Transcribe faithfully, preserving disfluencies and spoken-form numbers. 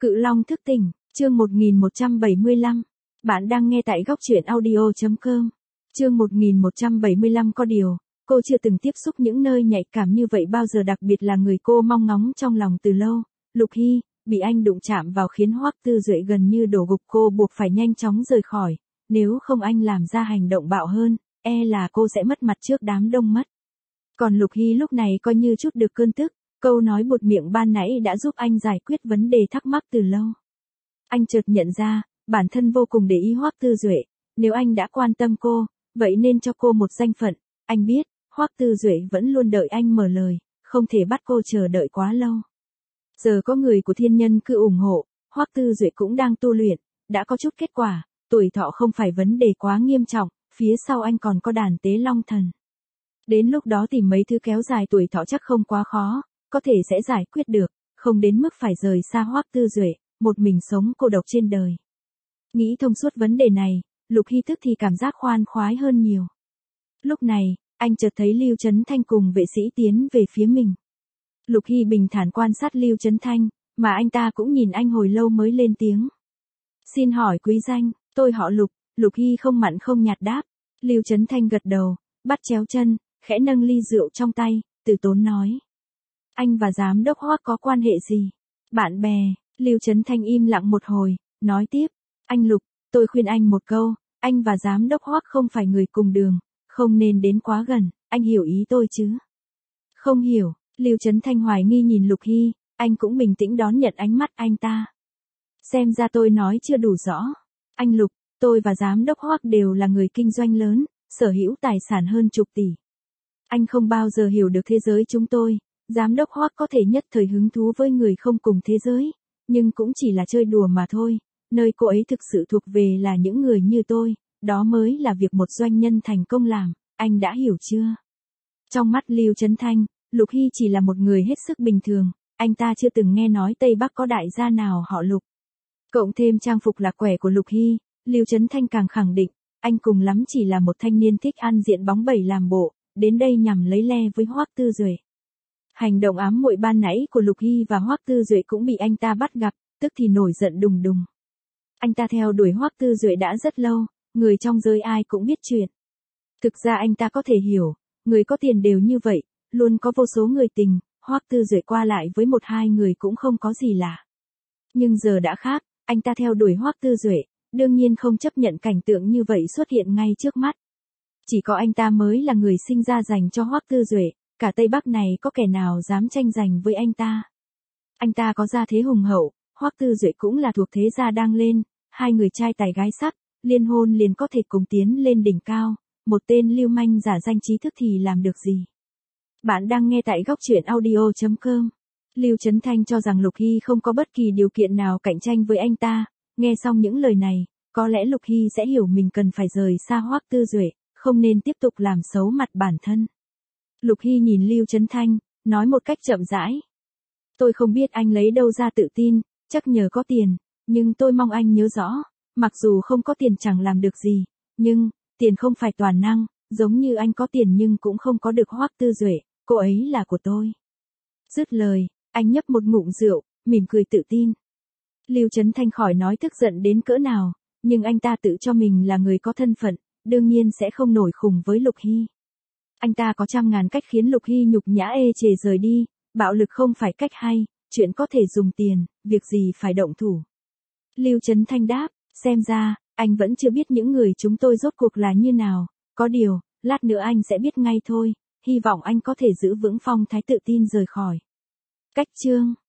Cự Long thức tỉnh, chương một nghìn một trăm bảy mươi lăm. Bạn đang nghe tại góc truyện audio chấm com. Chương một nghìn một trăm bảy mươi lăm có điều, cô chưa từng tiếp xúc những nơi nhạy cảm như vậy bao giờ, đặc biệt là người cô mong ngóng trong lòng từ lâu. Lục Hy, bị anh đụng chạm vào khiến Hoắc Tư Duệ gần như đổ gục, cô buộc phải nhanh chóng rời khỏi, nếu không anh làm ra hành động bạo hơn, e là cô sẽ mất mặt trước đám đông mất. Còn Lục Hy lúc này coi như chút được cơn tức, câu nói buột miệng ban nãy đã giúp anh giải quyết vấn đề thắc mắc từ lâu. Anh chợt nhận ra, bản thân vô cùng để ý Hoắc Tư Duệ, nếu anh đã quan tâm cô, vậy nên cho cô một danh phận. Anh biết, Hoắc Tư Duệ vẫn luôn đợi anh mở lời, không thể bắt cô chờ đợi quá lâu. Giờ có người của thiên nhân cư ủng hộ, Hoắc Tư Duệ cũng đang tu luyện, đã có chút kết quả, tuổi thọ không phải vấn đề quá nghiêm trọng, phía sau anh còn có đàn tế long thần. Đến lúc đó tìm mấy thứ kéo dài tuổi thọ chắc không quá khó, có thể sẽ giải quyết được, không đến mức phải rời xa Hoắc Tư Duệ, một mình sống cô độc trên đời. Nghĩ thông suốt vấn đề này, Lục Hy tức thì cảm giác khoan khoái hơn nhiều. Lúc này, anh chợt thấy Lưu Chấn Thanh cùng vệ sĩ tiến về phía mình. Lục Hy bình thản quan sát Lưu Chấn Thanh, mà anh ta cũng nhìn anh hồi lâu mới lên tiếng. Xin hỏi quý danh, tôi họ Lục. Lục Hy không mặn không nhạt đáp. Lưu Chấn Thanh gật đầu, bắt chéo chân, khẽ nâng ly rượu trong tay, từ tốn nói. Anh và giám đốc Hoắc có quan hệ gì? Bạn bè. Lưu Chấn Thanh im lặng một hồi, nói tiếp. Anh Lục, tôi khuyên anh một câu, anh và giám đốc Hoắc không phải người cùng đường, không nên đến quá gần, anh hiểu ý tôi chứ? Không hiểu. Lưu Chấn Thanh hoài nghi nhìn Lục Hy, anh cũng bình tĩnh đón nhận ánh mắt anh ta. Xem ra tôi nói chưa đủ rõ. Anh Lục, tôi và giám đốc Hoắc đều là người kinh doanh lớn, sở hữu tài sản hơn chục tỷ. Anh không bao giờ hiểu được thế giới chúng tôi, giám đốc Hoắc có thể nhất thời hứng thú với người không cùng thế giới, nhưng cũng chỉ là chơi đùa mà thôi, nơi cô ấy thực sự thuộc về là những người như tôi, đó mới là việc một doanh nhân thành công làm, anh đã hiểu chưa? Trong mắt Lưu Chấn Thanh, Lục Hy chỉ là một người hết sức bình thường, anh ta chưa từng nghe nói Tây Bắc có đại gia nào họ Lục. Cộng thêm trang phục lạc quẻ của Lục Hy, Lưu Chấn Thanh càng khẳng định, anh cùng lắm chỉ là một thanh niên thích ăn diện bóng bẩy làm bộ, đến đây nhằm lấy le với Hoắc Tư Duệ. Hành động ám muội ban nãy của Lục Hy và Hoắc Tư Duệ cũng bị anh ta bắt gặp, tức thì nổi giận đùng đùng. Anh ta theo đuổi Hoắc Tư Duệ đã rất lâu, người trong giới ai cũng biết chuyện. Thực ra anh ta có thể hiểu, người có tiền đều như vậy, luôn có vô số người tình, Hoắc Tư Duệ qua lại với một hai người cũng không có gì lạ. Nhưng giờ đã khác, anh ta theo đuổi Hoắc Tư Duệ, đương nhiên không chấp nhận cảnh tượng như vậy xuất hiện ngay trước mắt. Chỉ có anh ta mới là người sinh ra dành cho Hoắc Tư Duệ, cả Tây Bắc này có kẻ nào dám tranh giành với anh ta. Anh ta có gia thế hùng hậu, Hoắc Tư Duệ cũng là thuộc thế gia đang lên, hai người trai tài gái sắc, liên hôn liền có thể cùng tiến lên đỉnh cao, một tên lưu manh giả danh trí thức thì làm được gì. Bạn đang nghe tại góc truyện audio chấm com. Lưu Chấn Thanh cho rằng Lục Hy không có bất kỳ điều kiện nào cạnh tranh với anh ta, nghe xong những lời này, có lẽ Lục Hy sẽ hiểu mình cần phải rời xa Hoắc Tư Duệ, không nên tiếp tục làm xấu mặt bản thân. Lục Hy nhìn Lưu Chấn Thanh, nói một cách chậm rãi. Tôi không biết anh lấy đâu ra tự tin, chắc nhờ có tiền, nhưng tôi mong anh nhớ rõ, mặc dù không có tiền chẳng làm được gì, nhưng, tiền không phải toàn năng, giống như anh có tiền nhưng cũng không có được Hoắc Tư Duệ, cô ấy là của tôi. Dứt lời, anh nhấp một ngụm rượu, mỉm cười tự tin. Lưu Chấn Thanh khỏi nói tức giận đến cỡ nào, nhưng anh ta tự cho mình là người có thân phận, đương nhiên sẽ không nổi khùng với Lục Hy. Anh ta có trăm ngàn cách khiến Lục Hy nhục nhã ê chề rời đi, bạo lực không phải cách hay, chuyện có thể dùng tiền, việc gì phải động thủ. Lưu Chấn Thanh đáp, xem ra, anh vẫn chưa biết những người chúng tôi rốt cuộc là như nào, có điều, lát nữa anh sẽ biết ngay thôi, hy vọng anh có thể giữ vững phong thái tự tin rời khỏi. Cách chương